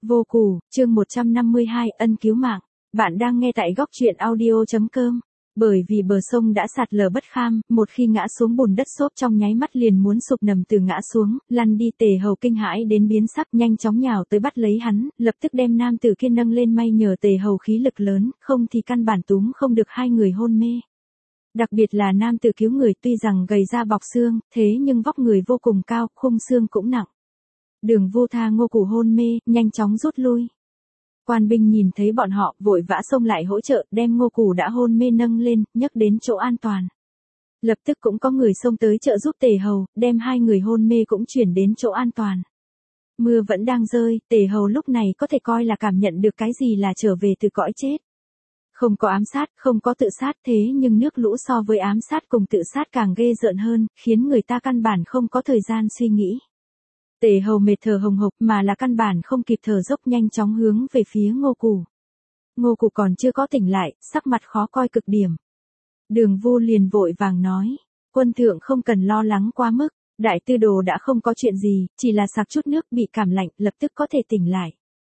Vô Củ, chương 152, ân cứu mạng. Bạn đang nghe tại góc truyện audio.com. Bởi vì bờ sông đã sạt lở bất kham, một khi ngã xuống bùn đất xốp trong nháy mắt liền muốn sụp nằm từ ngã xuống, lăn đi. Tề Hầu kinh hãi đến biến sắc, nhanh chóng nhào tới bắt lấy hắn, lập tức đem nam tử kia nâng lên. May nhờ Tề Hầu khí lực lớn, không thì căn bản túm không được hai người hôn mê. Đặc biệt là nam tử cứu người tuy rằng gầy da bọc xương, thế nhưng vóc người vô cùng cao, khung xương cũng nặng. Đường Vu tha Ngô Củ hôn mê, nhanh chóng rút lui. Quan binh nhìn thấy bọn họ, vội vã xông lại hỗ trợ, đem Ngô Củ đã hôn mê nâng lên, nhấc đến chỗ an toàn. Lập tức cũng có người xông tới trợ giúp Tề Hầu, đem hai người hôn mê cũng chuyển đến chỗ an toàn. Mưa vẫn đang rơi, Tề Hầu lúc này có thể coi là cảm nhận được cái gì là trở về từ cõi chết. Không có ám sát, không có tự sát, thế nhưng nước lũ so với ám sát cùng tự sát càng ghê rợn hơn, khiến người ta căn bản không có thời gian suy nghĩ. Tề Hầu mệt thở hồng hộc mà là căn bản không kịp thở dốc, nhanh chóng hướng về phía Ngô Củ. Ngô Củ còn chưa có tỉnh lại, sắc mặt khó coi cực điểm. Đường Vu liền vội vàng nói, quân thượng không cần lo lắng quá mức, đại tư đồ đã không có chuyện gì, chỉ là sặc chút nước bị cảm lạnh, lập tức có thể tỉnh lại.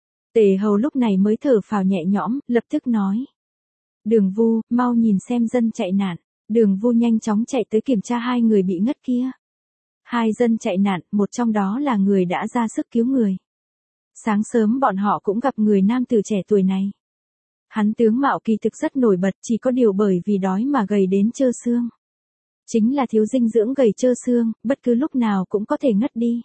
Tề Hầu lúc này mới thở phào nhẹ nhõm, lập tức nói. Đường Vu, mau nhìn xem dân chạy nạn. Đường Vu nhanh chóng chạy tới kiểm tra hai người bị ngất kia. Hai dân chạy nạn, một trong đó là người đã ra sức cứu người. Sáng sớm bọn họ cũng gặp người nam tử trẻ tuổi này. Hắn tướng mạo kỳ thực rất nổi bật, chỉ có điều bởi vì đói mà gầy đến trơ xương. Chính là thiếu dinh dưỡng gầy trơ xương, bất cứ lúc nào cũng có thể ngất đi.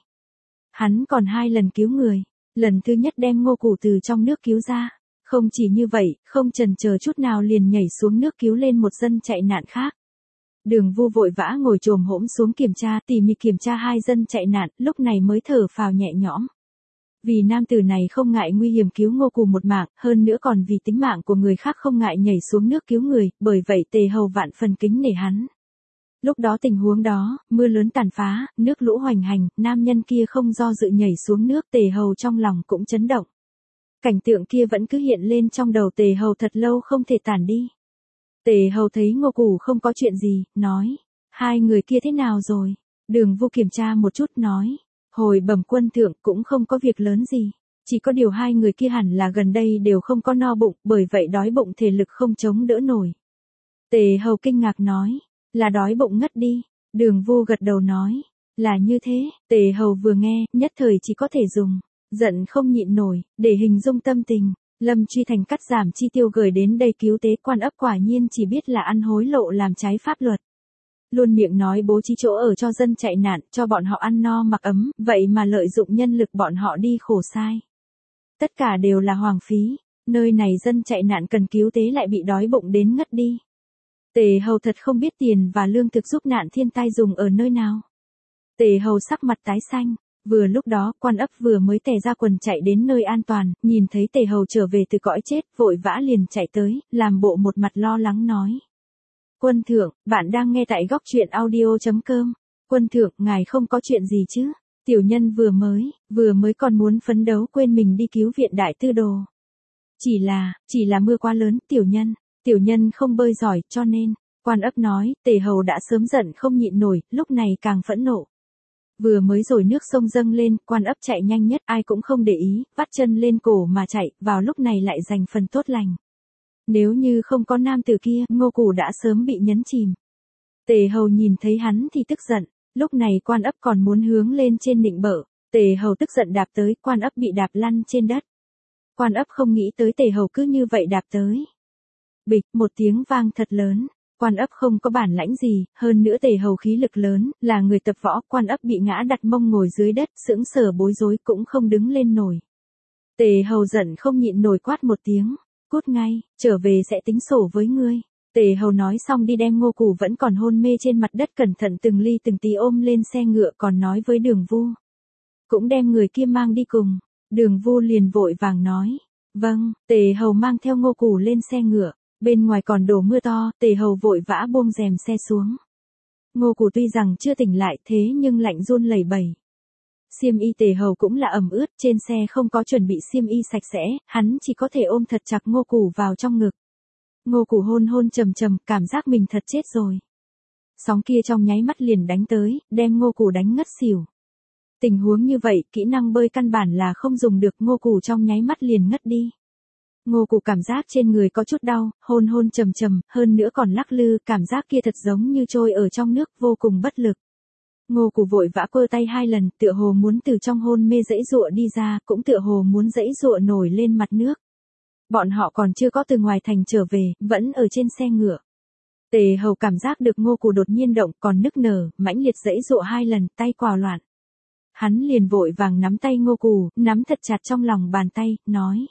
Hắn còn hai lần cứu người. Lần thứ nhất đem Ngô Củ từ trong nước cứu ra. Không chỉ như vậy, không chần chờ chút nào liền nhảy xuống nước cứu lên một dân chạy nạn khác. Đường Vu vội vã ngồi chồm hổm xuống kiểm tra, tỉ mỉ kiểm tra hai dân chạy nạn, lúc này mới thở phào nhẹ nhõm. Vì nam tử này không ngại nguy hiểm cứu Ngô Củ một mạng, hơn nữa còn vì tính mạng của người khác không ngại nhảy xuống nước cứu người, bởi vậy Tề Hầu vạn phần kính nể hắn. Lúc đó tình huống đó, mưa lớn tàn phá, nước lũ hoành hành, nam nhân kia không do dự nhảy xuống nước, Tề Hầu trong lòng cũng chấn động. Cảnh tượng kia vẫn cứ hiện lên trong đầu Tề Hầu thật lâu không thể tản đi. Tề Hầu thấy Ngô Củ không có chuyện gì, nói, hai người kia thế nào rồi? Đường Vu kiểm tra một chút nói, hồi bẩm quân thượng cũng không có việc lớn gì, chỉ có điều hai người kia hẳn là gần đây đều không có no bụng, bởi vậy đói bụng thể lực không chống đỡ nổi. Tề Hầu kinh ngạc nói, là đói bụng ngất đi. Đường Vu gật đầu nói, là như thế. Tề Hầu vừa nghe, nhất thời chỉ có thể dùng giận không nhịn nổi để hình dung tâm tình. Lâm Truy Thành cắt giảm chi tiêu gửi đến đây cứu tế quan ấp quả nhiên chỉ biết là ăn hối lộ làm trái pháp luật. Luôn miệng nói bố trí chỗ ở cho dân chạy nạn, cho bọn họ ăn no mặc ấm, vậy mà lợi dụng nhân lực bọn họ đi khổ sai. Tất cả đều là hoang phí, nơi này dân chạy nạn cần cứu tế lại bị đói bụng đến ngất đi. Tề Hầu thật không biết tiền và lương thực giúp nạn thiên tai dùng ở nơi nào. Tề Hầu sắc mặt tái xanh. Vừa lúc đó, quan ấp vừa mới tè ra quần chạy đến nơi an toàn, nhìn thấy Tề Hầu trở về từ cõi chết, vội vã liền chạy tới, làm bộ một mặt lo lắng nói. Quân thượng, bạn đang nghe tại góc truyện audio.com. Quân thượng, ngài không có chuyện gì chứ? Tiểu nhân vừa mới còn muốn phấn đấu quên mình đi cứu viện đại tư đồ. Chỉ là mưa quá lớn, tiểu nhân không bơi giỏi, cho nên, quan ấp nói. Tề Hầu đã sớm giận không nhịn nổi, lúc này càng phẫn nộ. Vừa mới rồi nước sông dâng lên, quan ấp chạy nhanh nhất, ai cũng không để ý, vắt chân lên cổ mà chạy, vào lúc này lại giành phần tốt lành. Nếu như không có nam tử kia, Ngô Củ đã sớm bị nhấn chìm. Tề Hầu nhìn thấy hắn thì tức giận, lúc này quan ấp còn muốn hướng lên trên nịnh bợ. Tề Hầu tức giận đạp tới, quan ấp bị đạp lăn trên đất. Quan ấp không nghĩ tới Tề Hầu cứ như vậy đạp tới. Bịch, một tiếng vang thật lớn. Quan ấp không có bản lãnh gì, hơn nữa Tề Hầu khí lực lớn, là người tập võ, quan ấp bị ngã đặt mông ngồi dưới đất, sững sờ bối rối cũng không đứng lên nổi. Tề Hầu giận không nhịn nổi quát một tiếng, cút ngay, trở về sẽ tính sổ với ngươi. Tề Hầu nói xong đi đem Ngô Củ vẫn còn hôn mê trên mặt đất cẩn thận từng ly từng tí ôm lên xe ngựa, còn nói với Đường Vu. Cũng đem người kia mang đi cùng. Đường Vu liền vội vàng nói, vâng. Tề Hầu mang theo Ngô Củ lên xe ngựa. Bên ngoài còn đổ mưa to, Tề Hầu vội vã buông rèm xe xuống. Ngô Củ tuy rằng chưa tỉnh lại thế nhưng lạnh run lẩy bẩy. Xiêm y Tề Hầu cũng là ẩm ướt, trên xe không có chuẩn bị xiêm y sạch sẽ, hắn chỉ có thể ôm thật chặt Ngô Củ vào trong ngực. Ngô Củ hôn hôn trầm trầm, cảm giác mình thật chết rồi. Sóng kia trong nháy mắt liền đánh tới, đem Ngô Củ đánh ngất xỉu. Tình huống như vậy, kỹ năng bơi căn bản là không dùng được, Ngô Cù trong nháy mắt liền ngất đi. Ngô Cù cảm giác trên người có chút đau, hôn hôn trầm trầm, hơn nữa còn lắc lư, cảm giác kia thật giống như trôi ở trong nước, vô cùng bất lực. Ngô Cù vội vã quơ tay 2 lần, tựa hồ muốn từ trong hôn mê giãy giụa đi ra, cũng tựa hồ muốn giãy giụa nổi lên mặt nước. Bọn họ còn chưa có từ ngoài thành trở về, vẫn ở trên xe ngựa. Tề Hầu cảm giác được Ngô Cù đột nhiên động, còn nức nở, mãnh liệt giãy giụa 2 lần, tay quào loạn. Hắn liền vội vàng nắm tay Ngô Cù, nắm thật chặt trong lòng bàn tay, nói: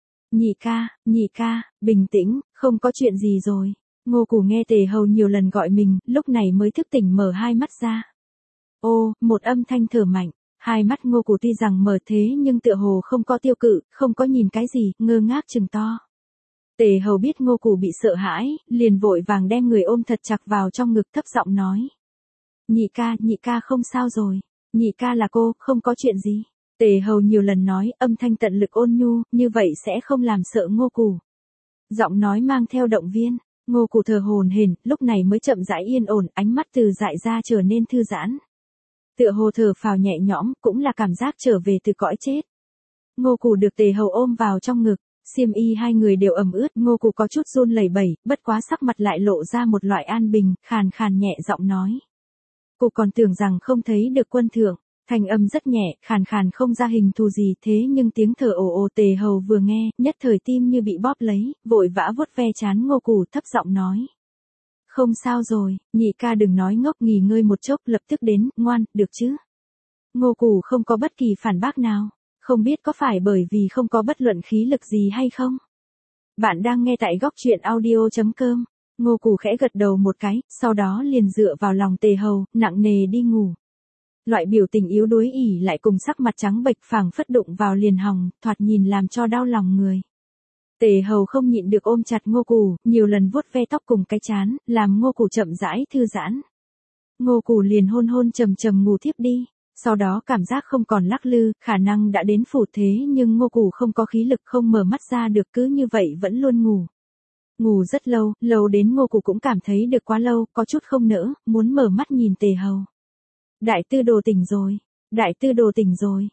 nhị ca, bình tĩnh, không có chuyện gì rồi. Ngô Cù nghe Tề Hầu nhiều lần gọi mình, lúc này mới thức tỉnh mở 2 mắt ra. Ô, một âm thanh thở mạnh, 2 mắt Ngô Cù tuy rằng mở thế nhưng tựa hồ không có tiêu cự, không có nhìn cái gì, ngơ ngác trừng to. Tề Hầu biết Ngô Cù bị sợ hãi, liền vội vàng đem người ôm thật chặt vào trong ngực, thấp giọng nói: nhị ca không sao rồi, nhị ca là cô, không có chuyện gì. Tề Hầu nhiều lần nói, âm thanh tận lực ôn nhu, như vậy sẽ không làm sợ Ngô Cù. Giọng nói mang theo động viên, Ngô Cù thở hổn hển, lúc này mới chậm rãi yên ổn, ánh mắt từ dại ra trở nên thư giãn. Tựa hồ thở phào nhẹ nhõm, cũng là cảm giác trở về từ cõi chết. Ngô Cù được Tề Hầu ôm vào trong ngực, xiêm y hai người đều ẩm ướt, Ngô Cù có chút run lẩy bẩy, bất quá sắc mặt lại lộ ra một loại an bình, khàn khàn nhẹ giọng nói: Cô còn tưởng rằng không thấy được quân thượng. Thanh âm rất nhẹ, khàn khàn không ra hình thù gì, thế nhưng tiếng thở ồ ồ. Tề Hầu vừa nghe, nhất thời tim như bị bóp lấy, vội vã vuốt ve trán Ngô Cù, thấp giọng nói: Không sao rồi, nhị ca đừng nói ngốc, nghỉ ngơi một chốc, lập tức đến, ngoan, được chứ? Ngô Cù không có bất kỳ phản bác nào, không biết có phải bởi vì không có bất luận khí lực gì hay không? Bạn đang nghe tại góc truyện audio.com. Ngô Cù khẽ gật đầu một cái, sau đó liền dựa vào lòng Tề Hầu, nặng nề đi ngủ. Loại biểu tình yếu đuối ỉ lại cùng sắc mặt trắng bệch phảng phất đụng vào liền hòng, thoạt nhìn làm cho đau lòng người. Tề Hầu không nhịn được ôm chặt Ngô Cù, nhiều lần vuốt ve tóc cùng cái trán, làm Ngô Cù chậm rãi thư giãn. Ngô Cù liền hôn hôn trầm trầm ngủ thiếp đi, sau đó cảm giác không còn lắc lư, khả năng đã đến phủ thế nhưng Ngô Cù không có khí lực, không mở mắt ra được, cứ như vậy vẫn luôn ngủ. Ngủ rất lâu, lâu đến Ngô Cù cũng cảm thấy được quá lâu, có chút không nỡ, muốn mở mắt nhìn Tề Hầu. Đại tư đồ tỉnh rồi, đại tư đồ tỉnh rồi,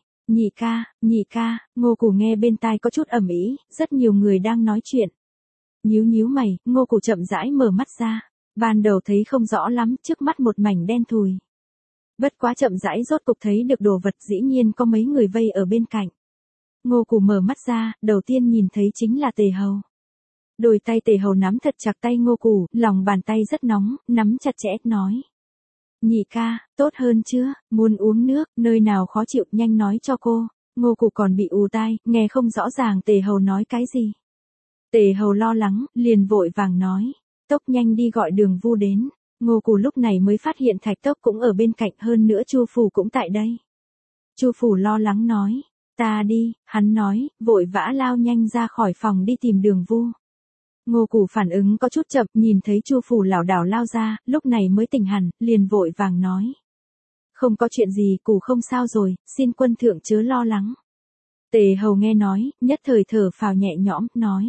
nhị ca, Ngô Cù nghe bên tai có chút ầm ĩ, rất nhiều người đang nói chuyện. Nhíu mày, Ngô Cù chậm rãi mở mắt ra, ban đầu thấy không rõ lắm, trước mắt một mảnh đen thùi. Bất quá chậm rãi rốt cục thấy được đồ vật, dĩ nhiên có mấy người vây ở bên cạnh. Ngô Cù mở mắt ra, đầu tiên nhìn thấy chính là Tề Hầu. Đôi tay Tề Hầu nắm thật chặt tay Ngô Cù, lòng bàn tay rất nóng, nắm chặt chẽ, nói: Nhị ca, tốt hơn chưa, muốn uống nước, nơi nào khó chịu, nhanh nói cho cô. Ngô Cù còn bị ù tai, nghe không rõ ràng Tề Hầu nói cái gì. Tề Hầu lo lắng, liền vội vàng nói: Tốc nhanh đi gọi Đường Vu đến. Ngô Cù lúc này mới phát hiện Thạch Tốc cũng ở bên cạnh, hơn nữa Chu Phủ cũng tại đây. Chu Phủ lo lắng nói: Ta đi, hắn nói, vội vã lao nhanh ra khỏi phòng đi tìm Đường Vu. Ngô Cù phản ứng có chút chậm, nhìn thấy Chu Phủ lảo đảo lao ra, lúc này mới tỉnh hẳn, liền vội vàng nói: Không có chuyện gì, Cù không sao rồi, xin quân thượng chớ lo lắng. Tề Hầu nghe nói, nhất thời thở phào nhẹ nhõm, nói: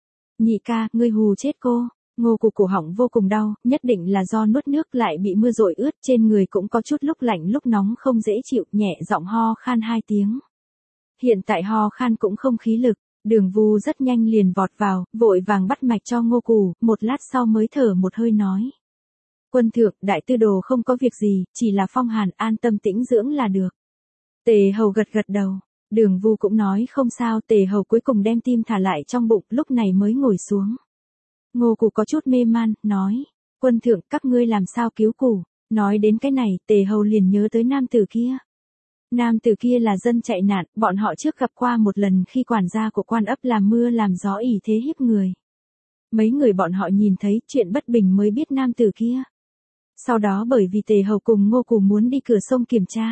Nhị ca, ngươi hù chết cô. Ngô Cù cổ họng vô cùng đau, nhất định là do nuốt nước lại bị mưa dội ướt, trên người cũng có chút lúc lạnh lúc nóng không dễ chịu, nhẹ giọng ho khan 2 tiếng. Hiện tại ho khan cũng không khí lực. Đường Vu rất nhanh liền vọt vào, vội vàng bắt mạch cho Ngô Cù, một lát sau mới thở một hơi nói: Quân thượng, đại tư đồ không có việc gì, chỉ là phong hàn, an tâm tĩnh dưỡng là được. Tề Hầu gật gật đầu, Đường Vu cũng nói không sao. Tề Hầu cuối cùng đem tim thả lại trong bụng, lúc này mới ngồi xuống. Ngô Cù có chút mê man, nói: Quân thượng, các ngươi làm sao cứu Cù? Nói đến cái này, Tề Hầu liền nhớ tới nam tử kia. Nam tử kia là dân chạy nạn, bọn họ trước gặp qua một lần khi quản gia của quan ấp làm mưa làm gió ỷ thế hiếp người. Mấy người bọn họ nhìn thấy chuyện bất bình mới biết nam tử kia. Sau đó bởi vì Tề Hầu cùng Ngô Cù muốn đi cửa sông kiểm tra.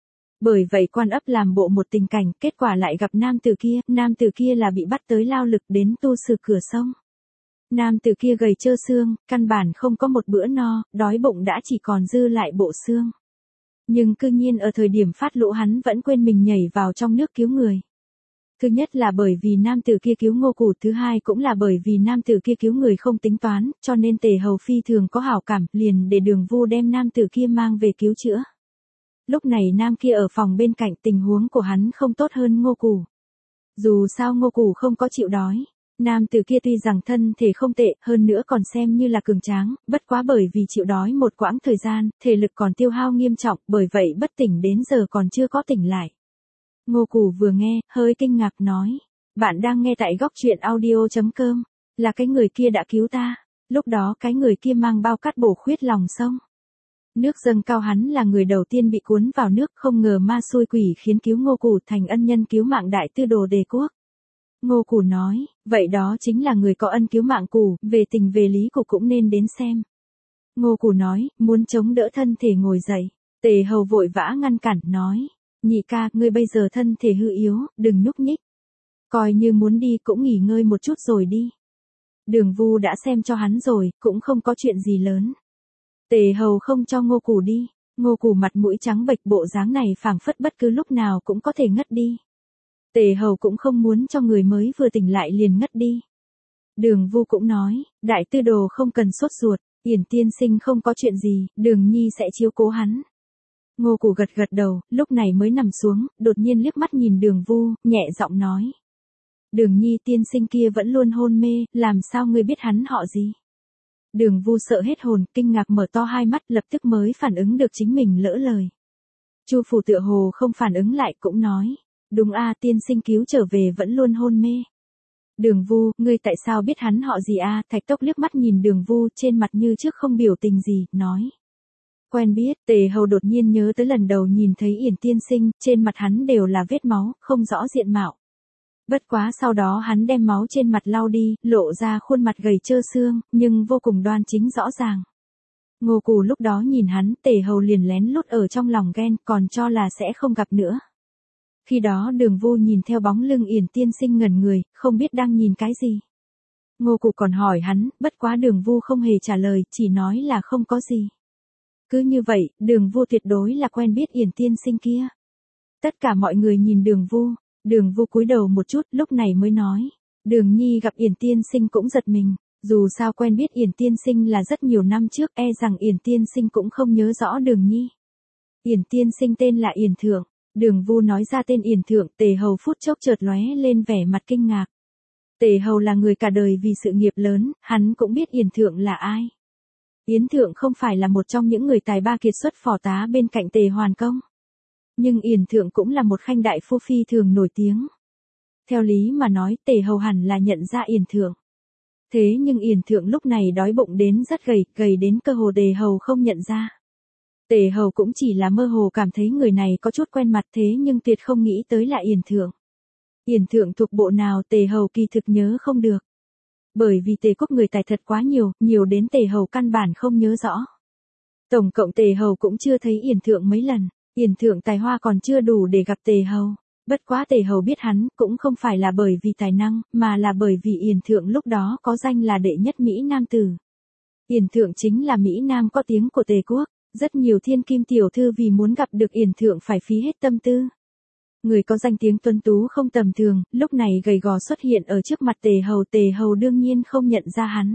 Bởi vậy quan ấp làm bộ một tình cảnh, kết quả lại gặp nam tử kia là bị bắt tới lao lực đến tu sửa cửa sông. Nam tử kia gầy trơ xương, căn bản không có một bữa no, đói bụng đã chỉ còn dư lại bộ xương. Nhưng cư nhiên ở thời điểm phát lũ hắn vẫn quên mình nhảy vào trong nước cứu người. Thứ nhất là bởi vì nam tử kia cứu Ngô Cù, thứ hai cũng là bởi vì nam tử kia cứu người không tính toán, cho nên Tề Hầu phi thường có hảo cảm, liền để Đường Vu đem nam tử kia mang về cứu chữa. Lúc này nam kia ở phòng bên cạnh, tình huống của hắn không tốt hơn Ngô Củ. Dù sao Ngô Củ không có chịu đói. Nam tử kia tuy rằng thân thể không tệ, hơn nữa còn xem như là cường tráng, bất quá bởi vì chịu đói một quãng thời gian, thể lực còn tiêu hao nghiêm trọng, bởi vậy bất tỉnh đến giờ còn chưa có tỉnh lại. Ngô Củ vừa nghe, hơi kinh ngạc nói. Bạn đang nghe tại góc truyện audio.com. Là cái người kia đã cứu ta. Lúc đó cái người kia mang bao cát bổ khuyết lòng sông. Nước dâng cao, hắn là người đầu tiên bị cuốn vào nước, không ngờ ma xui quỷ khiến cứu Ngô Củ thành ân nhân cứu mạng đại tư đồ Đề Quốc. Ngô Củ nói, vậy đó chính là người có ân cứu mạng Củ, về tình về lý Củ cũng nên đến xem. Ngô Củ nói, muốn chống đỡ thân thể ngồi dậy. Tề Hầu vội vã ngăn cản, nói, nhị ca, ngươi bây giờ thân thể hư yếu, đừng nhúc nhích. Coi như muốn đi cũng nghỉ ngơi một chút rồi đi. Đường Vu đã xem cho hắn rồi, cũng không có chuyện gì lớn. Tề Hầu không cho Ngô Củ đi. Ngô Củ mặt mũi trắng bệch, bộ dáng này phảng phất bất cứ lúc nào cũng có thể ngất đi. Tề Hầu cũng không muốn cho người mới vừa tỉnh lại liền ngất đi. Đường Vu cũng nói, đại tư đồ không cần sốt ruột, Yển tiên sinh không có chuyện gì, Đường Nhi sẽ chiếu cố hắn. Ngô Củ gật gật đầu, lúc này mới nằm xuống, đột nhiên liếc mắt nhìn Đường Vu, nhẹ giọng nói. Đường Nhi tiên sinh kia vẫn luôn hôn mê, làm sao ngươi biết hắn họ gì? Đường Vu sợ hết hồn, kinh ngạc mở to hai mắt, lập tức mới phản ứng được chính mình lỡ lời. Chu phủ tựa hồ không phản ứng lại, cũng nói. Đúng a, tiên sinh cứu trở về vẫn luôn hôn mê. Đường Vu, ngươi tại sao biết hắn họ gì a? Thạch Tốc liếc mắt nhìn Đường Vu, trên mặt như trước không biểu tình gì, nói. Quen biết. Tề Hầu đột nhiên nhớ tới lần đầu nhìn thấy Yển tiên sinh, trên mặt hắn đều là vết máu, không rõ diện mạo. Bất quá sau đó hắn đem máu trên mặt lau đi, lộ ra khuôn mặt gầy trơ xương, nhưng vô cùng đoan chính rõ ràng. Ngô Củ lúc đó nhìn hắn, Tề Hầu liền lén lút ở trong lòng ghen, còn cho là sẽ không gặp nữa. Khi đó Đường Vu nhìn theo bóng lưng Yển tiên sinh ngẩn người, không biết đang nhìn cái gì. Ngô Củ còn hỏi hắn, bất quá Đường Vu không hề trả lời, chỉ nói là không có gì. Cứ như vậy, Đường Vu tuyệt đối là quen biết Yển tiên sinh kia. Tất cả mọi người nhìn Đường Vu. Đường Vu cúi đầu một chút, lúc này mới nói. Đường Nhi gặp Yển tiên sinh cũng giật mình. Dù sao quen biết Yển tiên sinh là rất nhiều năm trước, e rằng Yển tiên sinh cũng không nhớ rõ Đường Nhi. Yển tiên sinh tên là Yển Thượng. Đường Vu nói ra tên Yển Thượng, Tề Hầu phút chốc chợt lóe lên vẻ mặt kinh ngạc. Tề Hầu là người cả đời vì sự nghiệp lớn, hắn cũng biết Yển Thượng là ai. Yển Thượng không phải là một trong những người tài ba kiệt xuất phò tá bên cạnh Tề Hoàn Công. Nhưng Yển Thượng cũng là một khanh đại phu phi thường nổi tiếng. Theo lý mà nói, Tề Hầu hẳn là nhận ra Yển Thượng. Thế nhưng Yển Thượng lúc này đói bụng đến rất gầy đến cơ hồ Tề Hầu không nhận ra. Tề Hầu cũng chỉ là mơ hồ cảm thấy người này có chút quen mặt, thế nhưng tuyệt không nghĩ tới là Yển Thượng. Yển Thượng thuộc bộ nào Tề Hầu kỳ thực nhớ không được. Bởi vì Tề quốc người tài thật quá nhiều, nhiều đến Tề Hầu căn bản không nhớ rõ. Tổng cộng Tề Hầu cũng chưa thấy Yển Thượng mấy lần. Yển Thượng tài hoa còn chưa đủ để gặp Tề Hầu. Bất quá Tề Hầu biết hắn, cũng không phải là bởi vì tài năng, mà là bởi vì Yển Thượng lúc đó có danh là đệ nhất Mỹ Nam tử. Yển Thượng chính là Mỹ Nam có tiếng của Tề quốc. Rất nhiều thiên kim tiểu thư vì muốn gặp được Yển Thượng phải phí hết tâm tư. Người có danh tiếng tuấn tú không tầm thường, lúc này gầy gò xuất hiện ở trước mặt Tề Hầu đương nhiên không nhận ra hắn.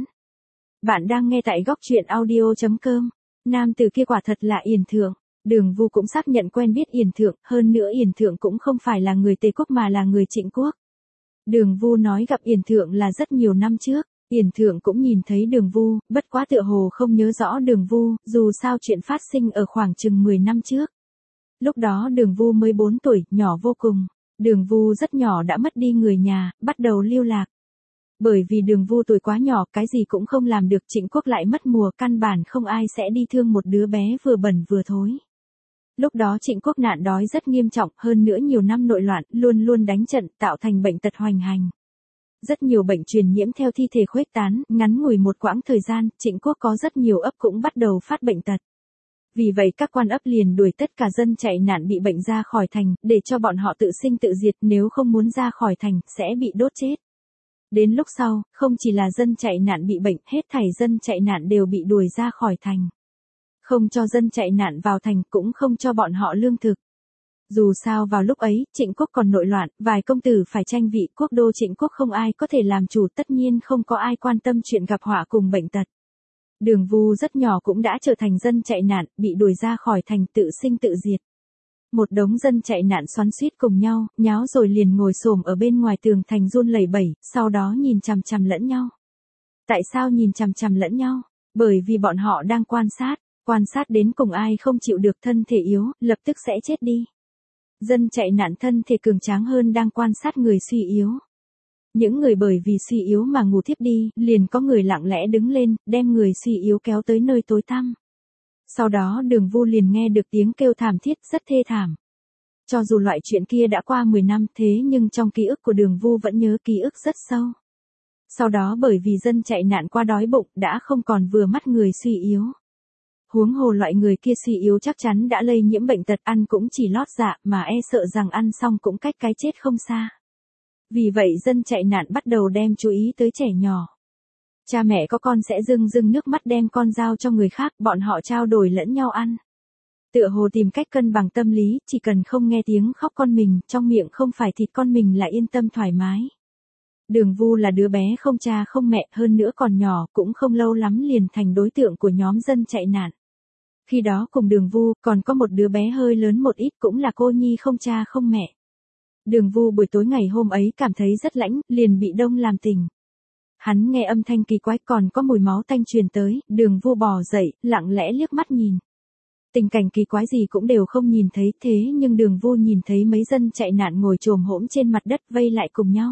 Bạn đang nghe tại góc truyện audio.com. Nam tử kia quả thật là Yển Thượng. Đường Vu cũng xác nhận quen biết Yển Thượng, hơn nữa Yển Thượng cũng không phải là người Tề quốc mà là người Trịnh quốc. Đường Vu nói gặp Yển Thượng là rất nhiều năm trước. Yển Thượng cũng nhìn thấy Đường Vu, bất quá tựa hồ không nhớ rõ Đường Vu, dù sao chuyện phát sinh ở khoảng chừng 10 năm trước. Lúc đó Đường Vu mới 4 tuổi, nhỏ vô cùng. Đường Vu rất nhỏ đã mất đi người nhà, bắt đầu lưu lạc. Bởi vì Đường Vu tuổi quá nhỏ, cái gì cũng không làm được, Trịnh quốc lại mất mùa, căn bản không ai sẽ đi thương một đứa bé vừa bẩn vừa thối. Lúc đó Trịnh quốc nạn đói rất nghiêm trọng, hơn nữa nhiều năm nội loạn, luôn luôn đánh trận, tạo thành bệnh tật hoành hành. Rất nhiều bệnh truyền nhiễm theo thi thể khuếch tán, ngắn ngủi một quãng thời gian, Trịnh quốc có rất nhiều ấp cũng bắt đầu phát bệnh tật. Vì vậy các quan ấp liền đuổi tất cả dân chạy nạn bị bệnh ra khỏi thành, để cho bọn họ tự sinh tự diệt, nếu không muốn ra khỏi thành, sẽ bị đốt chết. Đến lúc sau, không chỉ là dân chạy nạn bị bệnh, hết thảy dân chạy nạn đều bị đuổi ra khỏi thành. Không cho dân chạy nạn vào thành, cũng không cho bọn họ lương thực. Dù sao vào lúc ấy, Trịnh quốc còn nội loạn, vài công tử phải tranh vị, quốc đô Trịnh quốc không ai có thể làm chủ, tất nhiên không có ai quan tâm chuyện gặp họa cùng bệnh tật. Đường Vu rất nhỏ cũng đã trở thành dân chạy nạn, bị đuổi ra khỏi thành tự sinh tự diệt. một đống dân chạy nạn xoắn xuýt cùng nhau, nháo rồi liền ngồi xổm ở bên ngoài tường thành run lẩy bẩy, sau đó nhìn chằm chằm lẫn nhau. Tại sao nhìn chằm chằm lẫn nhau? Bởi vì bọn họ đang quan sát đến cùng ai không chịu được thân thể yếu, lập tức sẽ chết đi. Dân chạy nạn thân thể cường tráng hơn đang quan sát người suy yếu. Những người bởi vì suy yếu mà ngủ thiếp đi, liền có người lặng lẽ đứng lên, đem người suy yếu kéo tới nơi tối tăm. Sau đó Đường Vu liền nghe được tiếng kêu thảm thiết rất thê thảm. Cho dù loại chuyện kia đã qua 10 năm thế nhưng trong ký ức của Đường Vu vẫn nhớ ký ức rất sâu. Sau đó bởi vì dân chạy nạn qua đói bụng đã không còn vừa mắt người suy yếu. Huống hồ loại người kia suy yếu chắc chắn đã lây nhiễm bệnh tật, ăn cũng chỉ lót dạ mà e sợ rằng ăn xong cũng cách cái chết không xa. Vì vậy dân chạy nạn bắt đầu đem chú ý tới trẻ nhỏ. Cha mẹ có con sẽ rưng rưng nước mắt đem con giao cho người khác, bọn họ trao đổi lẫn nhau ăn. Tựa hồ tìm cách cân bằng tâm lý, chỉ cần không nghe tiếng khóc con mình, trong miệng không phải thịt con mình là yên tâm thoải mái. Đường Vu là đứa bé không cha không mẹ, hơn nữa còn nhỏ, cũng không lâu lắm liền thành đối tượng của nhóm dân chạy nạn. Khi đó cùng Đường Vu còn có một đứa bé hơi lớn một ít, cũng là cô nhi không cha không mẹ. Đường Vu buổi tối ngày hôm ấy cảm thấy rất lạnh, liền bị đông làm tỉnh. Hắn nghe âm thanh kỳ quái còn có mùi máu tanh truyền tới, Đường Vu bò dậy, lặng lẽ liếc mắt nhìn. Tình cảnh kỳ quái gì cũng đều không nhìn thấy, thế nhưng Đường Vu nhìn thấy mấy dân chạy nạn ngồi chồm hổm trên mặt đất vây lại cùng nhau.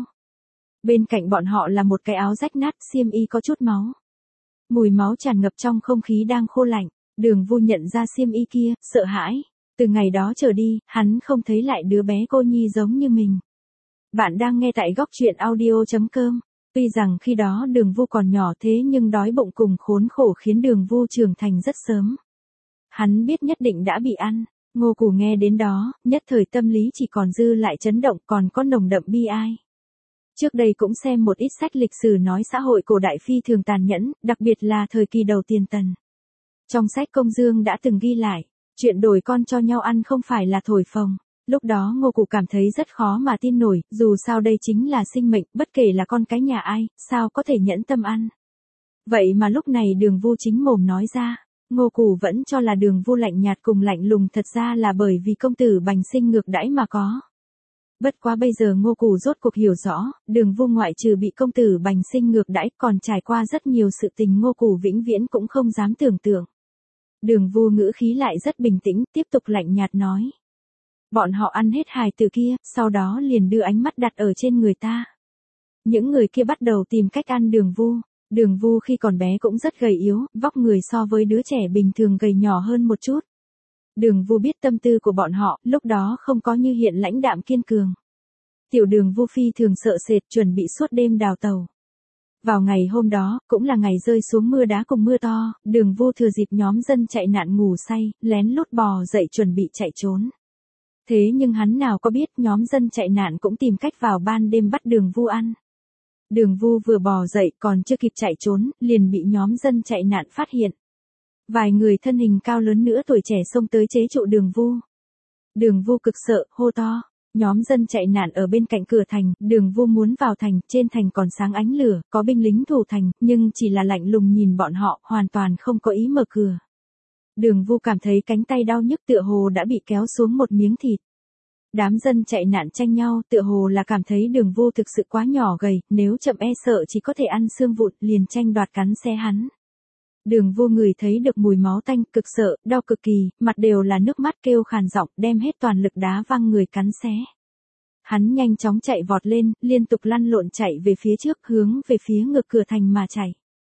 Bên cạnh bọn họ là một cái áo rách nát, xiêm y có chút máu. Mùi máu tràn ngập trong không khí đang khô lạnh, Đường Vu nhận ra xiêm y kia, sợ hãi. Từ ngày đó trở đi, hắn không thấy lại đứa bé cô nhi giống như mình. Bạn đang nghe tại góc truyện audio.com. Tuy rằng khi đó Đường Vu còn nhỏ thế nhưng đói bụng cùng khốn khổ khiến Đường Vu trưởng thành rất sớm. Hắn biết nhất định đã bị ăn. Ngô Củ nghe đến đó, nhất thời tâm lý chỉ còn dư lại chấn động, còn có nồng đậm bi ai. Trước đây cũng xem một ít sách lịch sử nói xã hội cổ đại phi thường tàn nhẫn, đặc biệt là thời kỳ đầu tiền Tần. Trong sách Công Dương đã từng ghi lại, chuyện đổi con cho nhau ăn không phải là thổi phồng. Lúc đó Ngô Củ cảm thấy rất khó mà tin nổi, dù sao đây chính là sinh mệnh, bất kể là con cái nhà ai, sao có thể nhẫn tâm ăn. Vậy mà lúc này Đường Vu chính mồm nói ra, Ngô Củ vẫn cho là Đường Vu lạnh nhạt cùng lạnh lùng, thật ra là bởi vì công tử Bành Sinh ngược đãi mà có. Bất quá bây giờ Ngô Củ rốt cuộc hiểu rõ, Đường Vu ngoại trừ bị công tử Bành Sinh ngược đãi còn trải qua rất nhiều sự tình Ngô Củ vĩnh viễn cũng không dám tưởng tượng. Đường Vu ngữ khí lại rất bình tĩnh, tiếp tục lạnh nhạt nói. Bọn họ ăn hết hài tử kia, sau đó liền đưa ánh mắt đặt ở trên người ta. Những người kia bắt đầu tìm cách ăn Đường Vu. Đường Vu khi còn bé cũng rất gầy yếu, vóc người so với đứa trẻ bình thường gầy nhỏ hơn một chút. Đường Vu biết tâm tư của bọn họ, lúc đó không có như hiện lãnh đạm kiên cường. Tiểu Đường Vu phi thường sợ sệt, chuẩn bị suốt đêm đào tàu. Vào ngày hôm đó, cũng là ngày rơi xuống mưa đá cùng mưa to, Đường Vu thừa dịp nhóm dân chạy nạn ngủ say, lén lút bò dậy chuẩn bị chạy trốn. Thế nhưng hắn nào có biết nhóm dân chạy nạn cũng tìm cách vào ban đêm bắt Đường Vu ăn. Đường Vu vừa bò dậy còn chưa kịp chạy trốn, liền bị nhóm dân chạy nạn phát hiện. Vài người thân hình cao lớn nữa tuổi trẻ xông tới chế trụ Đường Vu. Đường Vu cực sợ, hô to. Nhóm dân chạy nạn ở bên cạnh cửa thành, Đường Vu muốn vào thành, trên thành còn sáng ánh lửa, có binh lính thủ thành, nhưng chỉ là lạnh lùng nhìn bọn họ, hoàn toàn không có ý mở cửa. Đường Vu cảm thấy cánh tay đau nhức, tựa hồ đã bị kéo xuống một miếng thịt. Đám dân chạy nạn tranh nhau, tựa hồ là cảm thấy Đường Vu thực sự quá nhỏ gầy, nếu chậm e sợ chỉ có thể ăn xương vụn, liền tranh đoạt cắn xé hắn. Đường Vu ngửi thấy được mùi máu tanh, cực sợ, đau cực kỳ, mặt đều là nước mắt, kêu khàn giọng, đem hết toàn lực đá văng người cắn xé. Hắn nhanh chóng chạy vọt lên, liên tục lăn lộn chạy về phía trước, hướng về phía ngược cửa thành mà chạy.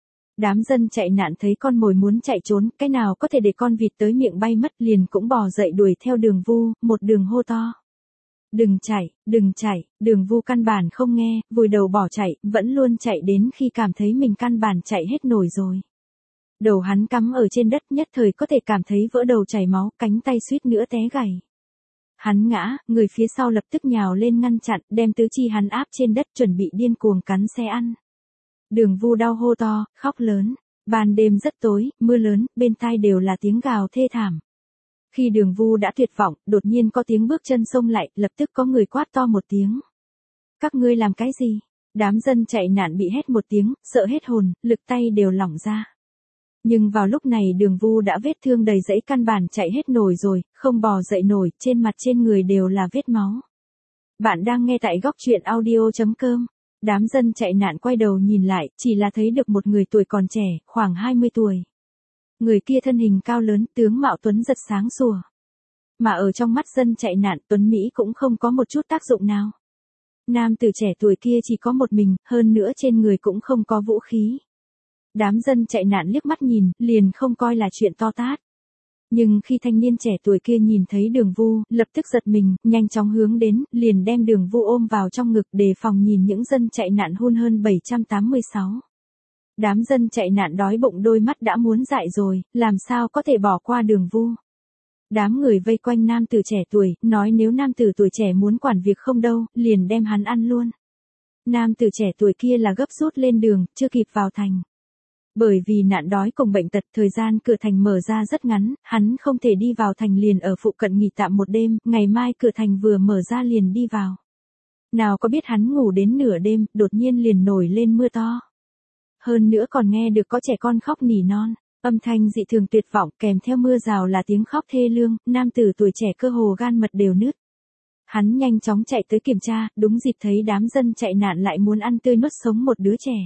Đám dân chạy nạn thấy con mồi muốn chạy trốn, cái nào có thể để con vịt tới miệng bay mất, liền cũng bò dậy đuổi theo Đường Vu, một đường hô to. Đừng chạy, Đường Vu căn bản không nghe, vùi đầu bỏ chạy, vẫn luôn chạy đến khi cảm thấy mình căn bản chạy hết nổi rồi. Đầu hắn cắm ở trên đất, nhất thời có thể cảm thấy vỡ đầu chảy máu, cánh tay suýt nữa té gãy. Hắn ngã, người phía sau lập tức nhào lên ngăn chặn, đem tứ chi hắn áp trên đất chuẩn bị điên cuồng cắn xé ăn. Đường Vu đau hô to, khóc lớn. Ban đêm rất tối, mưa lớn, bên tai đều là tiếng gào thê thảm. Khi Đường Vu đã tuyệt vọng, đột nhiên có tiếng bước chân xông lại, lập tức có người quát to một tiếng. Các ngươi làm cái gì? Đám dân chạy nạn bị hét một tiếng, sợ hết hồn, lực tay đều lỏng ra. Nhưng vào lúc này Đường Vu đã vết thương đầy dẫy, căn bản chạy hết nổi rồi, không bò dậy nổi, trên mặt trên người đều là vết máu. Bạn đang nghe tại góc truyện audio.com. Đám dân chạy nạn quay đầu nhìn lại, chỉ là thấy được một người tuổi còn trẻ, khoảng 20 tuổi. Người kia thân hình cao lớn, tướng mạo tuấn giật sáng sủa. Mà ở trong mắt dân chạy nạn, tuấn Mỹ cũng không có một chút tác dụng nào. Nam tử trẻ tuổi kia chỉ có một mình, hơn nữa trên người cũng không có vũ khí. Đám dân chạy nạn liếc mắt nhìn, liền không coi là chuyện to tát. Nhưng khi thanh niên trẻ tuổi kia nhìn thấy Đường Vu, lập tức giật mình, nhanh chóng hướng đến, liền đem Đường Vu ôm vào trong ngực đề phòng nhìn những dân chạy nạn hun hơn 786. Đám dân chạy nạn đói bụng, đôi mắt đã muốn dại rồi, làm sao có thể bỏ qua Đường Vu. Đám người vây quanh nam tử trẻ tuổi, nói nếu nam tử tuổi trẻ muốn quản việc không đâu, liền đem hắn ăn luôn. Nam tử trẻ tuổi kia là gấp rút lên đường, chưa kịp vào thành. Bởi vì nạn đói cùng bệnh tật, thời gian cửa thành mở ra rất ngắn, hắn không thể đi vào thành, liền ở phụ cận nghỉ tạm một đêm, ngày mai cửa thành vừa mở ra liền đi vào. Nào có biết hắn ngủ đến nửa đêm, đột nhiên liền nổi lên mưa to. Hơn nữa còn nghe được có trẻ con khóc nỉ non, âm thanh dị thường tuyệt vọng, kèm theo mưa rào là tiếng khóc thê lương, nam tử tuổi trẻ cơ hồ gan mật đều nứt. Hắn nhanh chóng chạy tới kiểm tra, đúng dịp thấy đám dân chạy nạn lại muốn ăn tươi nuốt sống một đứa trẻ.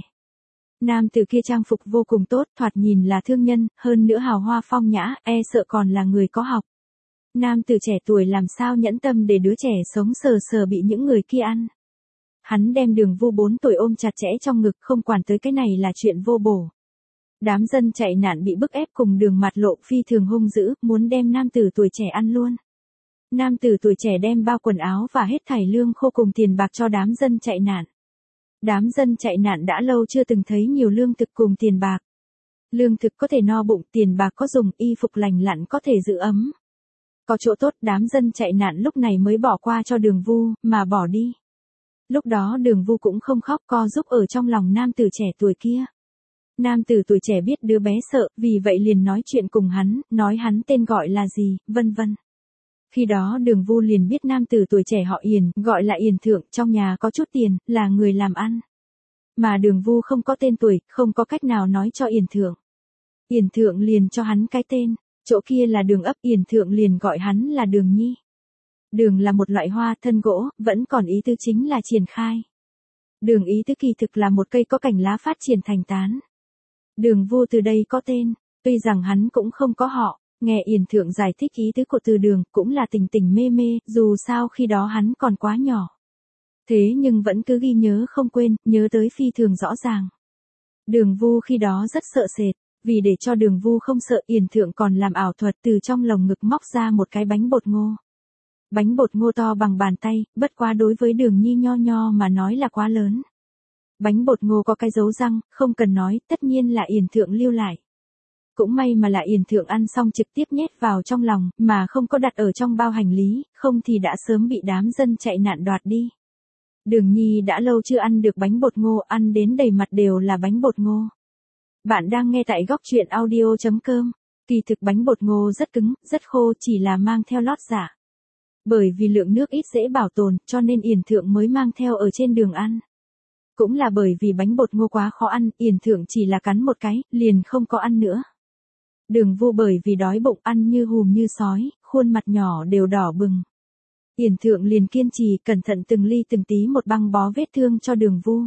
Nam tử kia trang phục vô cùng tốt, thoạt nhìn là thương nhân, hơn nữa hào hoa phong nhã, e sợ còn là người có học. Nam tử trẻ tuổi làm sao nhẫn tâm để đứa trẻ sống sờ sờ bị những người kia ăn. Hắn đem Đường Vu 4 tuổi ôm chặt chẽ trong ngực, không quản tới cái này là chuyện vô bổ. Đám dân chạy nạn bị bức ép cùng Đường mặt lộ phi thường hung dữ, muốn đem nam tử tuổi trẻ ăn luôn. Nam tử tuổi trẻ đem bao quần áo và hết thảy lương khô cùng tiền bạc cho đám dân chạy nạn. Đám dân chạy nạn đã lâu chưa từng thấy nhiều lương thực cùng tiền bạc. Lương thực có thể no bụng, tiền bạc có dùng, y phục lành lặn có thể giữ ấm. Có chỗ tốt, đám dân chạy nạn lúc này mới bỏ qua cho Đường Vu, mà bỏ đi. Lúc đó Đường Vu cũng không khóc, co giúp ở trong lòng nam tử trẻ tuổi kia. Nam tử tuổi trẻ biết đứa bé sợ, vì vậy liền nói chuyện cùng hắn, nói hắn tên gọi là gì, vân vân. Khi đó Đường Vu liền biết nam tử tuổi trẻ họ Yển, gọi là Yển Thượng, trong nhà có chút tiền, là người làm ăn. Mà Đường Vu không có tên tuổi, không có cách nào nói cho Yển Thượng. Yển Thượng liền cho hắn cái tên, chỗ kia là Đường ấp, Yển Thượng liền gọi hắn là Đường Nhi. Đường là một loại hoa, thân gỗ, vẫn còn ý tứ chính là triển khai. Đường ý tứ kỳ thực là một cây có cành lá phát triển thành tán. Đường Vu từ đây có tên, tuy rằng hắn cũng không có họ. Nghe Yển Thượng giải thích ý tứ của từ Đường, cũng là tình tình mê mê, dù sao khi đó hắn còn quá nhỏ. Thế nhưng vẫn cứ ghi nhớ không quên, nhớ tới phi thường rõ ràng. Đường Vu khi đó rất sợ sệt, vì để cho Đường Vu không sợ, Yển Thượng còn làm ảo thuật từ trong lồng ngực móc ra một cái bánh bột ngô. Bánh bột ngô to bằng bàn tay, bất quá đối với Đường Nhi nho nho mà nói là quá lớn. Bánh bột ngô có cái dấu răng, không cần nói, tất nhiên là Yển Thượng lưu lại. Cũng may mà là Yển Thượng ăn xong trực tiếp nhét vào trong lòng, mà không có đặt ở trong bao hành lý, không thì đã sớm bị đám dân chạy nạn đoạt đi. Đường Nhi đã lâu chưa ăn được bánh bột ngô, ăn đến đầy mặt đều là bánh bột ngô. Bạn đang nghe tại góc truyện audio.com. Kỳ thực bánh bột ngô rất cứng, rất khô, chỉ là mang theo lót giả. Bởi vì lượng nước ít dễ bảo tồn, cho nên Yển Thượng mới mang theo ở trên đường ăn. Cũng là bởi vì bánh bột ngô quá khó ăn, Yển Thượng chỉ là cắn một cái, liền không có ăn nữa. Đường Vu bởi vì đói bụng ăn như hùm như sói, khuôn mặt nhỏ đều đỏ bừng. Yển Thượng liền kiên trì cẩn thận từng ly từng tí một băng bó vết thương cho Đường Vu.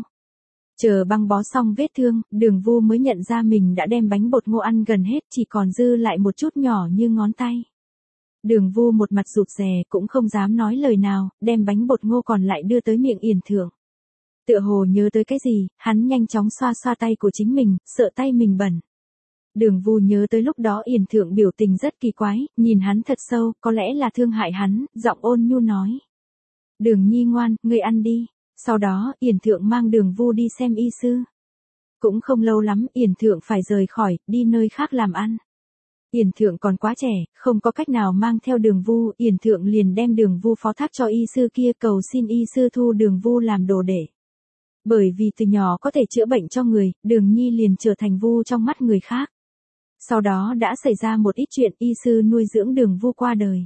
Chờ băng bó xong vết thương, Đường Vu mới nhận ra mình đã đem bánh bột ngô ăn gần hết, chỉ còn dư lại một chút nhỏ như ngón tay. Đường Vu một mặt rụt rè, cũng không dám nói lời nào, đem bánh bột ngô còn lại đưa tới miệng Yển Thượng. Tựa hồ nhớ tới cái gì, hắn nhanh chóng xoa xoa tay của chính mình, sợ tay mình bẩn. Đường Vu nhớ tới lúc đó Yển Thượng biểu tình rất kỳ quái, nhìn hắn thật sâu, có lẽ là thương hại hắn, giọng ôn nhu nói. Đường Nhi ngoan, ngươi ăn đi. Sau đó, Yển Thượng mang Đường Vu đi xem y sư. Cũng không lâu lắm, Yển Thượng phải rời khỏi, đi nơi khác làm ăn. Yển Thượng còn quá trẻ, không có cách nào mang theo Đường Vu, Yển Thượng liền đem Đường Vu phó thác cho y sư kia, cầu xin y sư thu Đường Vu làm đồ đệ. Bởi vì từ nhỏ có thể chữa bệnh cho người, Đường Nhi liền trở thành Vu trong mắt người khác. Sau đó đã xảy ra một ít chuyện, y sư nuôi dưỡng Đường Vu qua đời.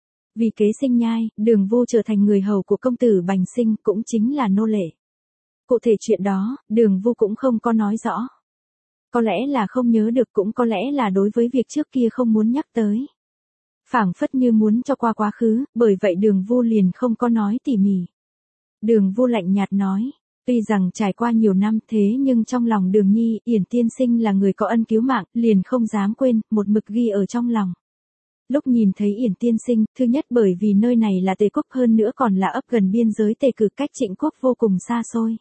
Vì kế sinh nhai, Đường Vu trở thành người hầu của công tử Bành Sinh, cũng chính là nô lệ. Cụ thể chuyện đó, Đường Vu cũng không có nói rõ. Có lẽ là không nhớ được, cũng có lẽ là đối với việc trước kia không muốn nhắc tới. Phảng phất như muốn cho qua quá khứ, bởi vậy Đường Vu liền không có nói tỉ mỉ. Đường Vu lạnh nhạt nói, tuy rằng trải qua nhiều năm thế nhưng trong lòng Đường Nhi, Yển tiên sinh là người có ân cứu mạng, liền không dám quên, một mực ghi ở trong lòng. Lúc nhìn thấy Yển tiên sinh, thứ nhất bởi vì nơi này là Tề quốc, hơn nữa còn là ấp gần biên giới Tề Cử, cách Trịnh quốc vô cùng xa xôi.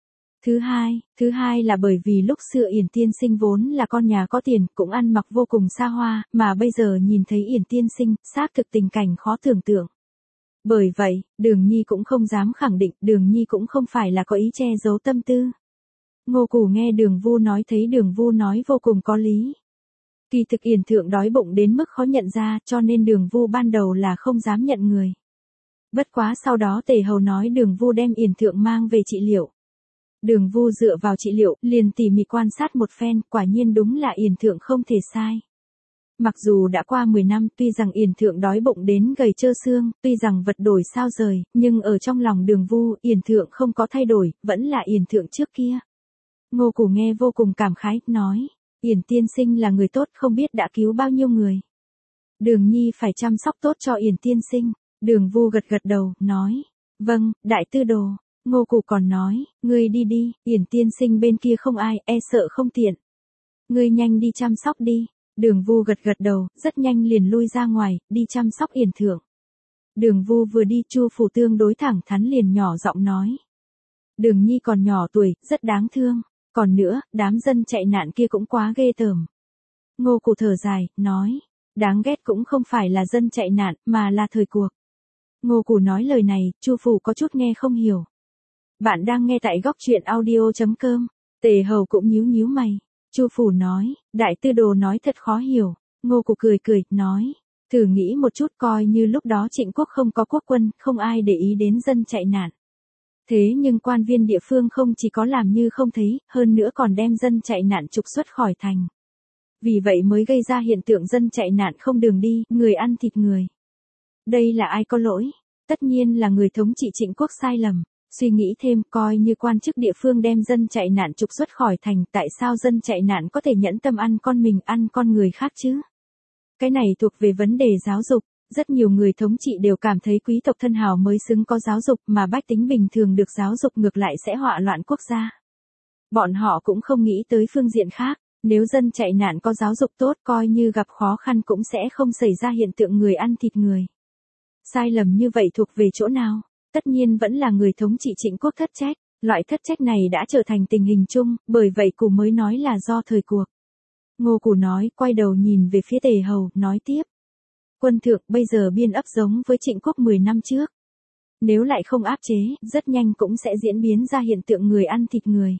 Thứ hai là bởi vì lúc xưa Yển tiên sinh vốn là con nhà có tiền, cũng ăn mặc vô cùng xa hoa, mà bây giờ nhìn thấy Yển tiên sinh, xác thực tình cảnh khó tưởng tượng. Bởi vậy, Đường Nhi cũng không dám khẳng định, Đường Nhi cũng không phải là có ý che giấu tâm tư. Ngô Củ nghe Đường Vu nói thấy Đường Vu nói vô cùng có lý. Kỳ thực Yển thượng đói bụng đến mức khó nhận ra, cho nên Đường Vu ban đầu là không dám nhận người. Bất quá sau đó Tề Hầu nói Đường Vu đem Yển thượng mang về trị liệu. Đường Vu dựa vào trị liệu, liền tỉ mỉ quan sát một phen, quả nhiên đúng là Yển thượng không thể sai. Mặc dù đã qua 10 năm, tuy rằng Yển thượng đói bụng đến gầy trơ xương, tuy rằng vật đổi sao rời, nhưng ở trong lòng Đường Vu, Yển thượng không có thay đổi, vẫn là Yển thượng trước kia. Ngô Củ nghe vô cùng cảm khái, nói, Yển tiên sinh là người tốt, không biết đã cứu bao nhiêu người. Đường Nhi phải chăm sóc tốt cho Yển tiên sinh. Đường Vu gật gật đầu, nói, vâng, đại tư đồ. Ngô Củ còn nói, ngươi đi đi, Yển tiên sinh bên kia không ai, e sợ không tiện. Ngươi nhanh đi chăm sóc đi. Đường Vu gật gật đầu, rất nhanh liền lui ra ngoài, đi chăm sóc Yển thượng. Đường Vu vừa đi, Chu Phủ tương đối thẳng thắn liền nhỏ giọng nói. Đường Nhi còn nhỏ tuổi, rất đáng thương. Còn nữa, đám dân chạy nạn kia cũng quá ghê tởm. Ngô Củ thở dài, nói, đáng ghét cũng không phải là dân chạy nạn, mà là thời cuộc. Ngô Củ nói lời này, Chu Phủ có chút nghe không hiểu. Bạn đang nghe tại góc truyện audio.com. Tề Hầu cũng nhíu nhíu mày. Chu Phủ nói, đại tư đồ nói thật khó hiểu. Ngô Củ cười cười, nói, thử nghĩ một chút, coi như lúc đó Trịnh quốc không có quốc quân, không ai để ý đến dân chạy nạn. Thế nhưng quan viên địa phương không chỉ có làm như không thấy, hơn nữa còn đem dân chạy nạn trục xuất khỏi thành. Vì vậy mới gây ra hiện tượng dân chạy nạn không đường đi, người ăn thịt người. Đây là ai có lỗi? Tất nhiên là người thống trị Trịnh quốc sai lầm. Suy nghĩ thêm, coi như quan chức địa phương đem dân chạy nạn trục xuất khỏi thành, tại sao dân chạy nạn có thể nhẫn tâm ăn con mình, ăn con người khác chứ? Cái này thuộc về vấn đề giáo dục. Rất nhiều người thống trị đều cảm thấy quý tộc thân hào mới xứng có giáo dục, mà bách tính bình thường được giáo dục ngược lại sẽ họa loạn quốc gia. Bọn họ cũng không nghĩ tới phương diện khác, nếu dân chạy nạn có giáo dục tốt, coi như gặp khó khăn cũng sẽ không xảy ra hiện tượng người ăn thịt người. Sai lầm như vậy thuộc về chỗ nào? Tất nhiên vẫn là người thống trị Trịnh quốc thất trách. Loại thất trách này đã trở thành tình hình chung, bởi vậy Củ mới nói là do thời cuộc. Ngô Củ nói, quay đầu nhìn về phía Tề Hầu, nói tiếp. Quân thượng, bây giờ biên ấp giống với Trịnh quốc 10 năm trước. Nếu lại không áp chế, rất nhanh cũng sẽ diễn biến ra hiện tượng người ăn thịt người.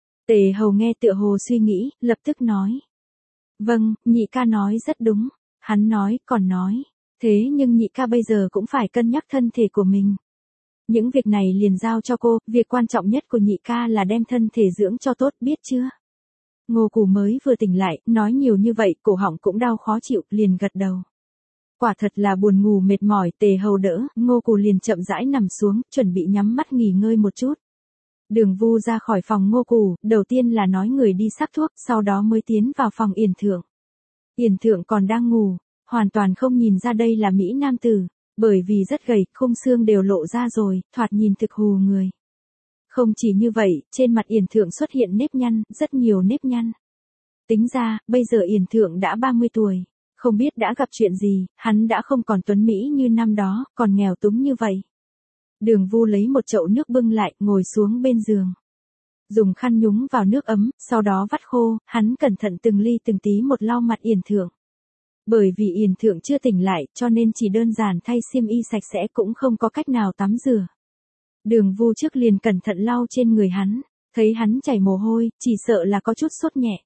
Tề Hầu nghe tựa hồ suy nghĩ, lập tức nói. Vâng, nhị ca nói rất đúng. Hắn nói, còn nói. Thế nhưng nhị ca bây giờ cũng phải cân nhắc thân thể của mình. Những việc này liền giao cho cô, việc quan trọng nhất của nhị ca là đem thân thể dưỡng cho tốt, biết chưa? Ngô Củ mới vừa tỉnh lại, nói nhiều như vậy, cổ họng cũng đau khó chịu, liền gật đầu. Quả thật là buồn ngủ mệt mỏi, Tề Hầu đỡ, Ngô Củ liền chậm rãi nằm xuống, chuẩn bị nhắm mắt nghỉ ngơi một chút. Đường Vu ra khỏi phòng Ngô Củ, đầu tiên là nói người đi sắc thuốc, sau đó mới tiến vào phòng Yển thượng. Yển thượng còn đang ngủ, hoàn toàn không nhìn ra đây là Mỹ nam tử, bởi vì rất gầy, khung xương đều lộ ra rồi, thoạt nhìn thực hù người. Không chỉ như vậy, trên mặt Yển thượng xuất hiện nếp nhăn, rất nhiều nếp nhăn. Tính ra, bây giờ Yển thượng đã 30 tuổi. Không biết đã gặp chuyện gì, hắn đã không còn tuấn mỹ như năm đó, còn nghèo túng như vậy. Đường Vu lấy một chậu nước bưng lại, ngồi xuống bên giường. Dùng khăn nhúng vào nước ấm, sau đó vắt khô, hắn cẩn thận từng ly từng tí một lau mặt Yển thượng. Bởi vì Yển thượng chưa tỉnh lại, cho nên chỉ đơn giản thay xiêm y sạch sẽ cũng không có cách nào tắm rửa. Đường Vu trước liền cẩn thận lau trên người hắn, thấy hắn chảy mồ hôi, chỉ sợ là có chút sốt nhẹ.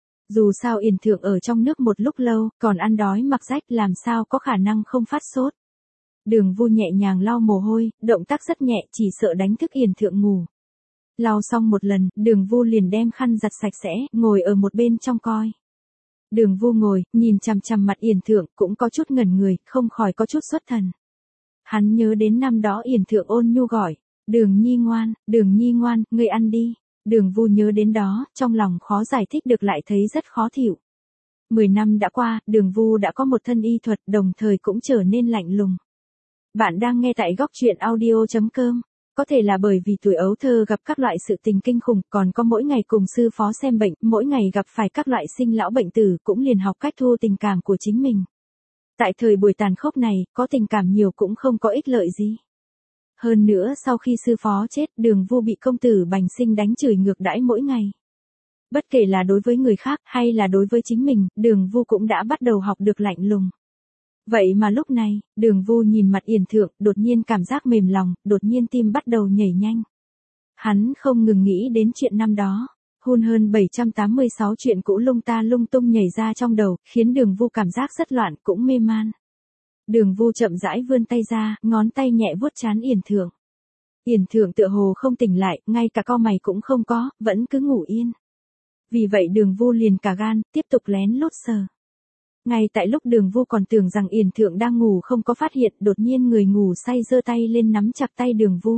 Dù sao Yển thượng ở trong nước một lúc lâu, còn ăn đói mặc rách làm sao có khả năng không phát sốt. Đường Vu nhẹ nhàng lau mồ hôi, động tác rất nhẹ, chỉ sợ đánh thức Yển thượng ngủ. Lau xong một lần, Đường Vu liền đem khăn giặt sạch sẽ, ngồi ở một bên trong coi. Đường Vu ngồi, nhìn chằm chằm mặt Yển thượng, cũng có chút ngẩn người, không khỏi có chút xuất thần. Hắn nhớ đến năm đó Yển thượng ôn nhu gọi, Đường Nhi ngoan, ngươi ăn đi. Đường Vu nhớ đến đó, trong lòng khó giải thích được lại thấy rất khó chịu. 10 năm đã qua, Đường Vu đã có một thân y thuật, đồng thời cũng trở nên lạnh lùng. Bạn đang nghe tại góc truyện audio.com. Có thể là bởi vì tuổi ấu thơ gặp các loại sự tình kinh khủng, còn có mỗi ngày cùng sư phó xem bệnh, mỗi ngày gặp phải các loại sinh lão bệnh tử, cũng liền học cách thu tình cảm của chính mình. Tại thời buổi tàn khốc này, có tình cảm nhiều cũng không có ích lợi gì. Hơn nữa sau khi sư phó chết, Đường Vu bị công tử Bành Sinh đánh chửi ngược đãi mỗi ngày. Bất kể là đối với người khác hay là đối với chính mình, Đường Vu cũng đã bắt đầu học được lạnh lùng. Vậy mà lúc này, Đường Vu nhìn mặt Yển Thượng, đột nhiên cảm giác mềm lòng, đột nhiên tim bắt đầu nhảy nhanh. Hắn không ngừng nghĩ đến chuyện năm đó. Hun hơn 786 chuyện cũ lung ta lung tung nhảy ra trong đầu, khiến Đường Vu cảm giác rất loạn, cũng mê man. Đường Vu chậm rãi vươn tay ra, ngón tay nhẹ vuốt trán Yển Thượng. Yển Thượng tựa hồ không tỉnh lại, ngay cả cau mày cũng không có, vẫn cứ ngủ yên. Vì vậy Đường Vu liền cả gan, tiếp tục lén lút sờ. Ngay tại lúc Đường Vu còn tưởng rằng Yển Thượng đang ngủ không có phát hiện, đột nhiên người ngủ say giơ tay lên nắm chặt tay Đường Vu.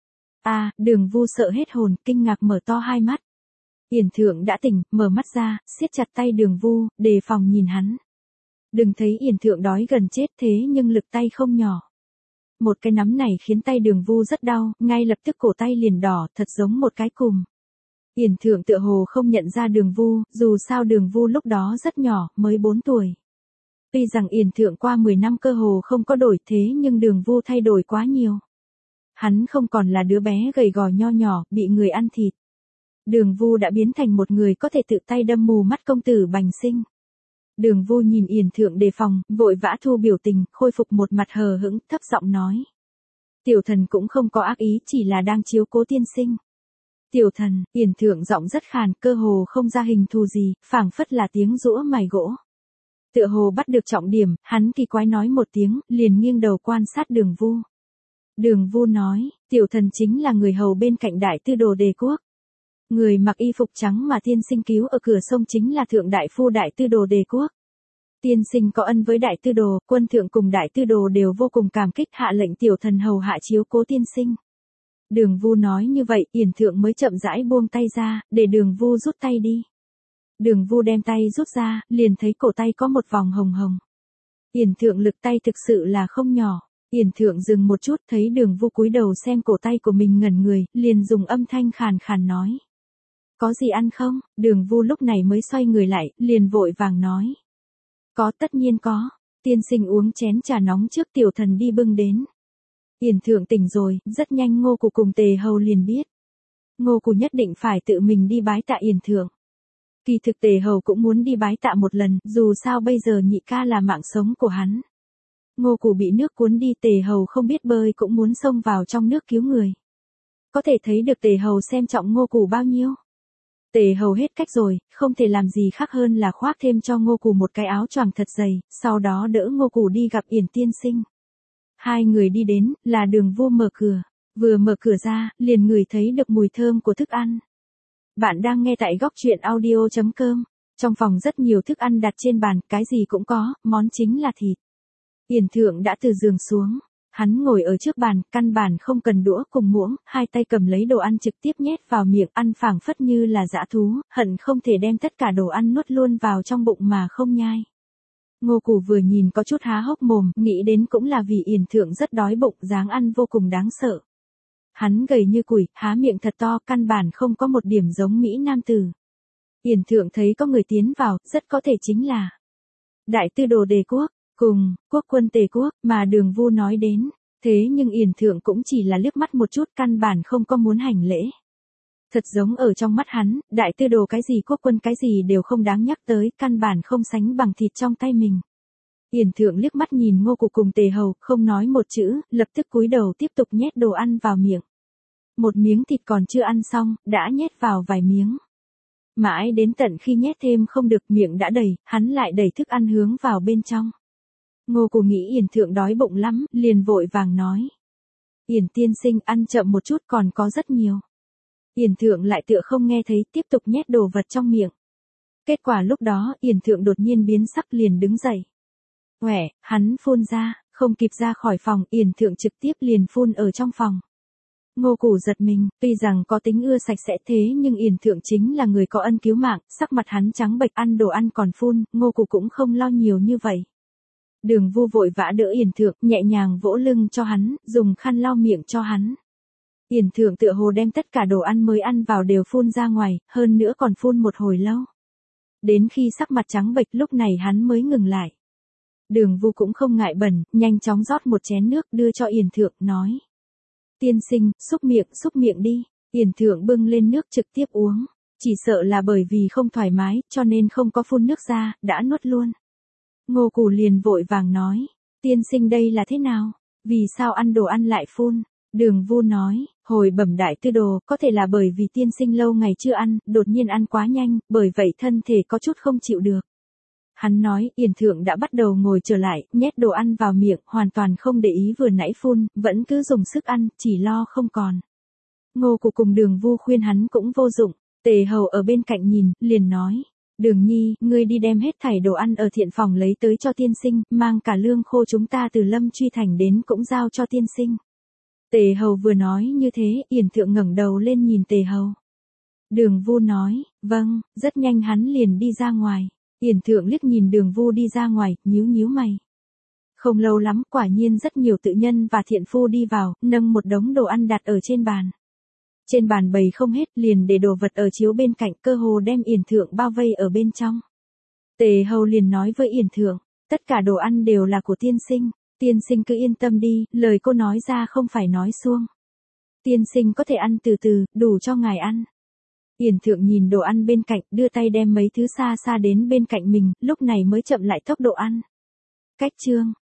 Đường Vu sợ hết hồn, kinh ngạc mở to hai mắt. Yển Thượng đã tỉnh, mở mắt ra, siết chặt tay Đường Vu, đề phòng nhìn hắn. Đừng thấy Yển Thượng đói gần chết thế nhưng lực tay không nhỏ. Một cái nắm này khiến tay Đường Vu rất đau, ngay lập tức cổ tay liền đỏ, thật giống một cái cùm. Yển Thượng tựa hồ không nhận ra Đường Vu, dù sao Đường Vu lúc đó rất nhỏ, mới 4 tuổi. Tuy rằng Yển Thượng qua 10 năm cơ hồ không có đổi thế nhưng Đường Vu thay đổi quá nhiều. Hắn không còn là đứa bé gầy gò nho nhỏ, bị người ăn thịt. Đường Vu đã biến thành một người có thể tự tay đâm mù mắt công tử Bành Sinh. Đường Vu nhìn Yển Thượng đề phòng, vội vã thu biểu tình, khôi phục một mặt hờ hững, thấp giọng nói. Tiểu thần cũng không có ác ý, chỉ là đang chiếu cố tiên sinh. Tiểu thần, Yển Thượng giọng rất khàn, cơ hồ không ra hình thù gì, phảng phất là tiếng giũa mài gỗ. Tựa hồ bắt được trọng điểm, hắn kỳ quái nói một tiếng, liền nghiêng đầu quan sát Đường Vu. Đường Vu nói, tiểu thần chính là người hầu bên cạnh đại tư đồ Đề Quốc. Người mặc y phục trắng mà tiên sinh cứu ở cửa sông chính là thượng đại phu đại tư đồ Đề Quốc. Tiên sinh có ân với đại tư đồ, quân thượng cùng đại tư đồ đều vô cùng cảm kích, hạ lệnh tiểu thần hầu hạ chiếu cố tiên sinh. Đường Vu nói như vậy, Yển Thượng mới chậm rãi buông tay ra, để Đường Vu rút tay đi. Đường Vu đem tay rút ra, liền thấy cổ tay có một vòng hồng hồng. Yển Thượng lực tay thực sự là không nhỏ. Yển Thượng dừng một chút, thấy Đường Vu cúi đầu xem cổ tay của mình ngẩn người, liền dùng âm thanh khàn khàn nói. Có gì ăn không? Đường Vu lúc này mới xoay người lại, liền vội vàng nói. Có, tất nhiên có. Tiên sinh uống chén trà nóng trước, tiểu thần đi bưng đến. Yển Thượng tỉnh rồi, rất nhanh Ngô Cù cùng Tề Hầu liền biết. Ngô Cù nhất định phải tự mình đi bái tạ Yển Thượng. Kỳ thực Tề Hầu cũng muốn đi bái tạ một lần, dù sao bây giờ nhị ca là mạng sống của hắn. Ngô Cù bị nước cuốn đi, Tề Hầu không biết bơi cũng muốn xông vào trong nước cứu người. Có thể thấy được Tề Hầu xem trọng Ngô Cù bao nhiêu. Tề Hầu hết cách rồi, không thể làm gì khác hơn là khoác thêm cho Ngô Cù một cái áo choàng thật dày, sau đó đỡ Ngô Cù đi gặp Yển tiên sinh. Hai người đi đến, là Đường Vu mở cửa. Vừa mở cửa ra, liền ngửi thấy được mùi thơm của thức ăn. Bạn đang nghe tại góc truyện audio.com. Trong phòng rất nhiều thức ăn đặt trên bàn, cái gì cũng có, món chính là thịt. Yển Thượng đã từ giường xuống. Hắn ngồi ở trước bàn, căn bản không cần đũa cùng muỗng, hai tay cầm lấy đồ ăn trực tiếp nhét vào miệng, ăn phảng phất như là dã thú, hận không thể đem tất cả đồ ăn nuốt luôn vào trong bụng mà không nhai. Ngô Cù vừa nhìn có chút há hốc mồm, nghĩ đến cũng là vì Yển Thượng rất đói bụng, dáng ăn vô cùng đáng sợ. Hắn gầy như củi, há miệng thật to, căn bản không có một điểm giống Mỹ Nam tử. Yển Thượng thấy có người tiến vào, rất có thể chính là đại tư đồ Đề Quốc, cùng quốc quân Tề Quốc, mà Đường Vu nói đến. Thế nhưng Yển Thượng cũng chỉ là liếc mắt một chút, căn bản không có muốn hành lễ. Thật giống ở trong mắt hắn, đại tư đồ cái gì quốc quân cái gì đều không đáng nhắc tới, căn bản không sánh bằng thịt trong tay mình. Yển Thượng liếc mắt nhìn Ngô Cù cùng Tề Hầu, không nói một chữ, lập tức cúi đầu tiếp tục nhét đồ ăn vào miệng. Một miếng thịt còn chưa ăn xong, đã nhét vào vài miếng. Mãi đến tận khi nhét thêm không được, miệng đã đầy, hắn lại đẩy thức ăn hướng vào bên trong. Ngô Cù nghĩ Yển Thượng đói bụng lắm, liền vội vàng nói. Yển tiên sinh ăn chậm một chút, còn có rất nhiều. Yển Thượng lại tựa không nghe thấy, tiếp tục nhét đồ vật trong miệng. Kết quả lúc đó, Yển Thượng đột nhiên biến sắc, liền đứng dậy. Quẻ, hắn phun ra, không kịp ra khỏi phòng, Yển Thượng trực tiếp liền phun ở trong phòng. Ngô Củ giật mình, tuy rằng có tính ưa sạch sẽ thế nhưng Yển Thượng chính là người có ân cứu mạng, sắc mặt hắn trắng bệch ăn đồ ăn còn phun, Ngô Củ cũng không lo nhiều như vậy. Đường Vu vội vã đỡ Yển Thượng, nhẹ nhàng vỗ lưng cho hắn, dùng khăn lau miệng cho hắn. Yển Thượng tựa hồ đem tất cả đồ ăn mới ăn vào đều phun ra ngoài, hơn nữa còn phun một hồi lâu. Đến khi sắc mặt trắng bệch lúc này hắn mới ngừng lại. Đường Vu cũng không ngại bẩn, nhanh chóng rót một chén nước đưa cho Yển Thượng, nói. Tiên sinh, xúc miệng đi. Yển Thượng bưng lên nước trực tiếp uống. Chỉ sợ là bởi vì không thoải mái, cho nên không có phun nước ra, đã nuốt luôn. Ngô Củ liền vội vàng nói. Tiên sinh đây là thế nào? Vì sao ăn đồ ăn lại phun? Đường Vu nói, hồi bẩm đại tư đồ, có thể là bởi vì tiên sinh lâu ngày chưa ăn, đột nhiên ăn quá nhanh, bởi vậy thân thể có chút không chịu được. Hắn nói, Yển Thượng đã bắt đầu ngồi trở lại, nhét đồ ăn vào miệng, hoàn toàn không để ý vừa nãy phun, vẫn cứ dùng sức ăn, chỉ lo không còn. Ngô Củ cùng Đường Vu khuyên hắn cũng vô dụng, Tề Hầu ở bên cạnh nhìn, liền nói, Đường Nhi, ngươi đi đem hết thảy đồ ăn ở thiện phòng lấy tới cho tiên sinh, mang cả lương khô chúng ta từ Lâm Truy Thành đến cũng giao cho tiên sinh. Tề Hầu vừa nói như thế, Yển Thượng ngẩng đầu lên nhìn Tề Hầu. Đường Vu nói, vâng, rất nhanh hắn liền đi ra ngoài. Yển Thượng liếc nhìn Đường Vu đi ra ngoài, nhíu mày. Không lâu lắm, quả nhiên rất nhiều tự nhân và thiện phu đi vào, nâng một đống đồ ăn đặt ở trên bàn. Trên bàn bày không hết, liền để đồ vật ở chiếu bên cạnh, cơ hồ đem Yển Thượng bao vây ở bên trong. Tề Hầu liền nói với Yển Thượng, tất cả đồ ăn đều là của tiên sinh cứ yên tâm đi, lời cô nói ra không phải nói suông. Tiên sinh có thể ăn từ từ, đủ cho ngài ăn. Yển Thượng nhìn đồ ăn bên cạnh, đưa tay đem mấy thứ xa xa đến bên cạnh mình, lúc này mới chậm lại tốc độ ăn. Cách chương